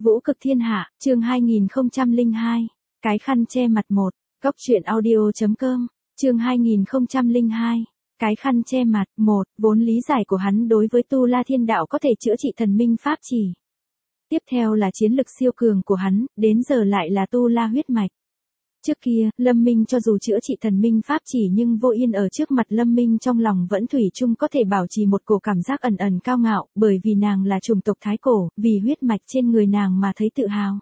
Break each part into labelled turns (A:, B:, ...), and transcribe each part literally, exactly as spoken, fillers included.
A: Vũ cực thiên hạ, chương hai nghìn không trăm lẻ hai. Cái khăn che mặt một. Góc truyện audio chấm com, chương hai nghìn không trăm lẻ hai. Cái khăn che mặt một. Vốn lý giải của hắn đối với Tu La Thiên Đạo có thể chữa trị thần minh pháp chỉ. Tiếp theo là chiến lực siêu cường của hắn, đến giờ lại là Tu La huyết mạch. Trước kia, Lâm Minh cho dù chữa trị thần minh pháp chỉ nhưng Vô Yên ở trước mặt Lâm Minh trong lòng vẫn thủy chung có thể bảo trì một cổ cảm giác ẩn ẩn cao ngạo, bởi vì nàng là chủng tộc Thái Cổ, vì huyết mạch trên người nàng mà thấy tự hào.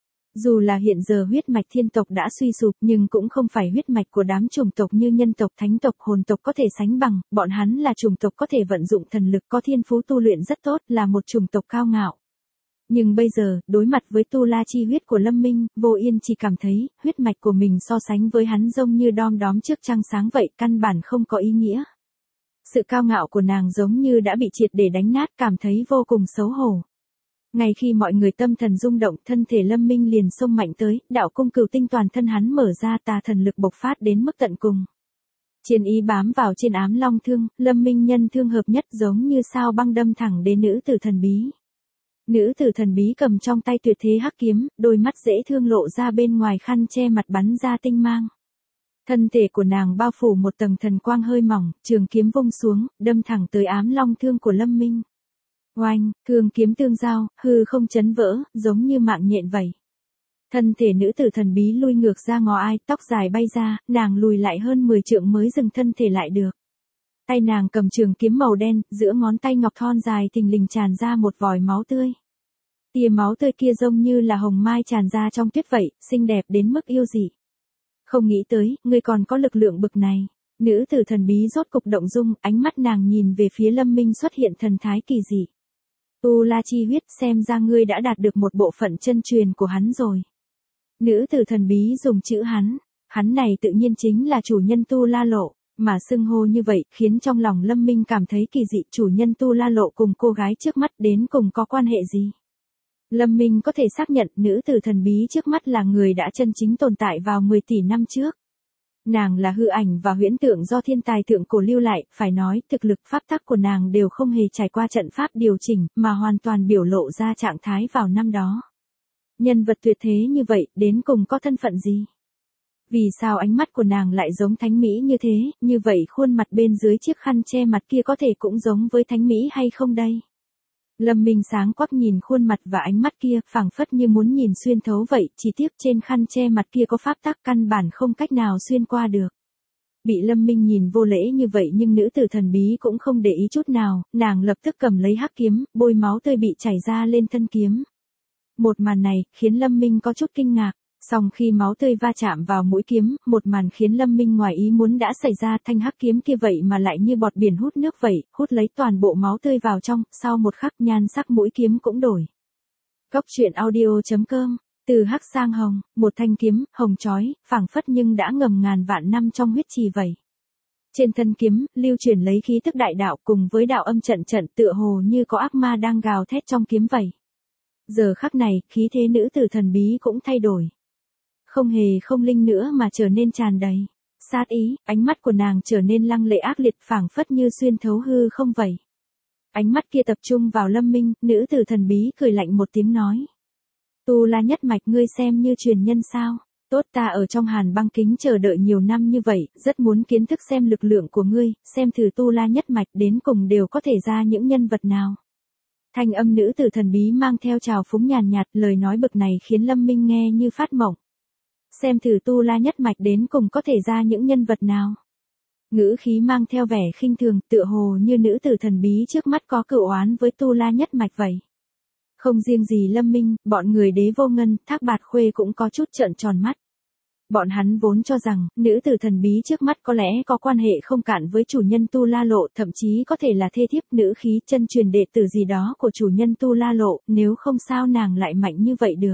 A: Dù là hiện giờ huyết mạch thiên tộc đã suy sụp nhưng cũng không phải huyết mạch của đám chủng tộc như nhân tộc, thánh tộc, hồn tộc có thể sánh bằng, bọn hắn là chủng tộc có thể vận dụng thần lực, có thiên phú tu luyện rất tốt, là một chủng tộc cao ngạo. Nhưng bây giờ, đối mặt với Tu La chi huyết của Lâm Minh, Vô Yên chỉ cảm thấy, huyết mạch của mình so sánh với hắn giống như đom đóm trước trăng sáng vậy, căn bản không có ý nghĩa. Sự cao ngạo của nàng giống như đã bị triệt để đánh nát, cảm thấy vô cùng xấu hổ. Ngay khi mọi người tâm thần rung động, thân thể Lâm Minh liền xông mạnh tới, đạo cung cửu tinh toàn thân hắn mở ra, tà thần lực bộc phát đến mức tận cùng. Chiến ý bám vào trên ám long thương, Lâm Minh nhân thương hợp nhất giống như sao băng đâm thẳng đến nữ tử thần bí. Nữ tử thần bí cầm trong tay tuyệt thế hắc kiếm, đôi mắt dễ thương lộ ra bên ngoài khăn che mặt bắn ra tinh mang. Thân thể của nàng bao phủ một tầng thần quang hơi mỏng, trường kiếm vung xuống, đâm thẳng tới ám long thương của Lâm Minh. Oanh, thương kiếm tương giao, hư không chấn vỡ, giống như mạng nhện vậy. Thân thể nữ tử thần bí lui ngược ra ngó ai, tóc dài bay ra, nàng lùi lại hơn mười trượng mới dừng thân thể lại được. Tay nàng cầm trường kiếm màu đen, giữa ngón tay ngọc thon dài thình lình tràn ra một vòi máu tươi. Tia máu tươi kia giống như là hồng mai tràn ra trong tuyết vậy, xinh đẹp đến mức yêu dị. Không nghĩ tới, ngươi còn có lực lượng bực này. Nữ tử thần bí rốt cục động dung, ánh mắt nàng nhìn về phía Lâm Minh xuất hiện thần thái kỳ dị. Tu La chi huyết, xem ra ngươi đã đạt được một bộ phận chân truyền của hắn rồi. Nữ tử thần bí dùng chữ hắn, hắn này tự nhiên chính là chủ nhân Tu La Lộ. Mà xưng hô như vậy khiến trong lòng Lâm Minh cảm thấy kỳ dị, chủ nhân Tu La Lộ cùng cô gái trước mắt đến cùng có quan hệ gì. Lâm Minh có thể xác nhận nữ tử thần bí trước mắt là người đã chân chính tồn tại vào mười tỷ năm trước. Nàng là hư ảnh và huyễn tượng do thiên tài thượng cổ lưu lại, phải nói thực lực pháp tắc của nàng đều không hề trải qua trận pháp điều chỉnh mà hoàn toàn biểu lộ ra trạng thái vào năm đó. Nhân vật tuyệt thế như vậy đến cùng có thân phận gì? Vì sao ánh mắt của nàng lại giống thánh mỹ như thế, như vậy khuôn mặt bên dưới chiếc khăn che mặt kia có thể cũng giống với thánh mỹ hay không đây? Lâm Minh sáng quắc nhìn khuôn mặt và ánh mắt kia, phảng phất như muốn nhìn xuyên thấu vậy, chỉ tiếc trên khăn che mặt kia có pháp tắc căn bản không cách nào xuyên qua được. Bị Lâm Minh nhìn vô lễ như vậy nhưng nữ tử thần bí cũng không để ý chút nào, nàng lập tức cầm lấy hắc kiếm, bôi máu tươi bị chảy ra lên thân kiếm. Một màn này, khiến Lâm Minh có chút kinh ngạc. Song khi máu tươi va chạm vào mũi kiếm, một màn khiến Lâm Minh ngoài ý muốn đã xảy ra, thanh hắc kiếm kia vậy mà lại như bọt biển hút nước vậy, hút lấy toàn bộ máu tươi vào trong, sau một khắc nhan sắc mũi kiếm cũng đổi. Góc truyện audio chấm com, từ hắc sang hồng, một thanh kiếm, hồng chói, phảng phất nhưng đã ngầm ngàn vạn năm trong huyết trì vậy. Trên thân kiếm, lưu truyền lấy khí tức đại đạo cùng với đạo âm trận trận tựa hồ như có ác ma đang gào thét trong kiếm vậy. Giờ khắc này, khí thế nữ tử thần bí cũng thay đổi. Không hề không linh nữa mà trở nên tràn đầy sát ý, ánh mắt của nàng trở nên lăng lệ ác liệt, phảng phất như xuyên thấu hư không vậy. Ánh mắt kia tập trung vào Lâm Minh, nữ tử thần bí cười lạnh một tiếng nói. Tu La nhất mạch ngươi xem như truyền nhân sao? Tốt, ta ở trong hàn băng kính chờ đợi nhiều năm như vậy, rất muốn kiến thức xem lực lượng của ngươi, xem thử Tu La nhất mạch đến cùng đều có thể ra những nhân vật nào. Thanh âm nữ tử thần bí mang theo trào phúng nhàn nhạt, lời nói bực này khiến Lâm Minh nghe như phát mộng. Xem thử Tu La nhất mạch đến cùng có thể ra những nhân vật nào. Ngữ khí mang theo vẻ khinh thường, tựa hồ như nữ tử thần bí trước mắt có cựu oán với Tu La nhất mạch vậy. Không riêng gì Lâm Minh, bọn người Đế Vô Ngân, Thác Bạt Khuê cũng có chút trợn tròn mắt. Bọn hắn vốn cho rằng, nữ tử thần bí trước mắt có lẽ có quan hệ không cạn với chủ nhân Tu La Lộ, thậm chí có thể là thê thiếp, nữ khí, chân truyền đệ tử gì đó của chủ nhân Tu La Lộ, nếu không sao nàng lại mạnh như vậy được.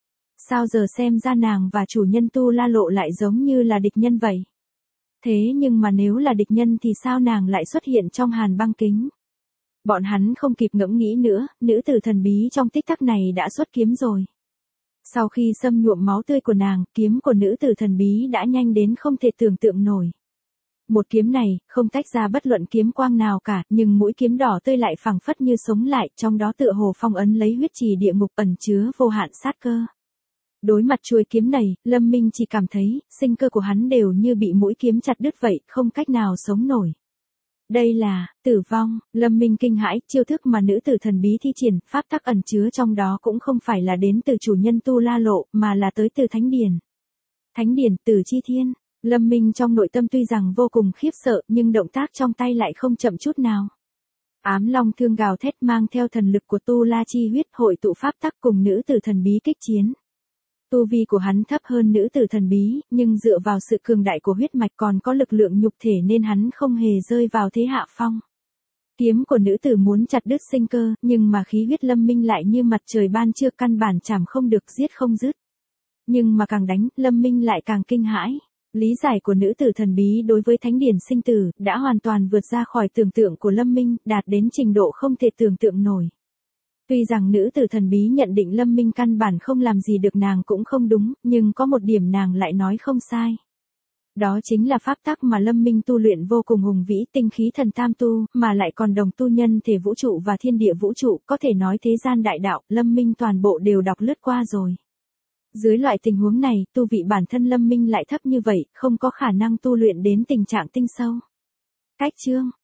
A: Sao giờ xem ra nàng và chủ nhân Tu La Lộ lại giống như là địch nhân vậy? Thế nhưng mà nếu là địch nhân thì sao nàng lại xuất hiện trong hàn băng kính? Bọn hắn không kịp ngẫm nghĩ nữa, nữ tử thần bí trong tích tắc này đã xuất kiếm rồi. Sau khi xâm nhuộm máu tươi của nàng, kiếm của nữ tử thần bí đã nhanh đến không thể tưởng tượng nổi. Một kiếm này, không tách ra bất luận kiếm quang nào cả, nhưng mũi kiếm đỏ tươi lại phẳng phất như sống lại, trong đó tựa hồ phong ấn lấy huyết trì địa ngục ẩn chứa vô hạn sát cơ. Đối mặt chuôi kiếm này, Lâm Minh chỉ cảm thấy, sinh cơ của hắn đều như bị mũi kiếm chặt đứt vậy, không cách nào sống nổi. Đây là, tử vong, Lâm Minh kinh hãi, chiêu thức mà nữ tử thần bí thi triển, pháp tắc ẩn chứa trong đó cũng không phải là đến từ chủ nhân Tu La Lộ, mà là tới từ Thánh Điển. Thánh Điển, Tử Chi Thiên, Lâm Minh trong nội tâm tuy rằng vô cùng khiếp sợ, nhưng động tác trong tay lại không chậm chút nào. Ám long thương gào thét mang theo thần lực của Tu La chi huyết hội tụ pháp tắc cùng nữ tử thần bí kích chiến. Tu vi của hắn thấp hơn nữ tử thần bí, nhưng dựa vào sự cường đại của huyết mạch còn có lực lượng nhục thể nên hắn không hề rơi vào thế hạ phong. Kiếm của nữ tử muốn chặt đứt sinh cơ, nhưng mà khí huyết Lâm Minh lại như mặt trời ban trưa căn bản chảm không được, giết không dứt. Nhưng mà càng đánh, Lâm Minh lại càng kinh hãi. Lý giải của nữ tử thần bí đối với thánh điển sinh tử đã hoàn toàn vượt ra khỏi tưởng tượng của Lâm Minh, đạt đến trình độ không thể tưởng tượng nổi. Tuy rằng nữ tử thần bí nhận định Lâm Minh căn bản không làm gì được nàng cũng không đúng, nhưng có một điểm nàng lại nói không sai. Đó chính là pháp tắc mà Lâm Minh tu luyện vô cùng hùng vĩ, tinh khí thần tam tu, mà lại còn đồng tu nhân thể vũ trụ và thiên địa vũ trụ, có thể nói thế gian đại đạo, Lâm Minh toàn bộ đều đọc lướt qua rồi. Dưới loại tình huống này, tu vị bản thân Lâm Minh lại thấp như vậy, không có khả năng tu luyện đến tình trạng tinh sâu. Cách chương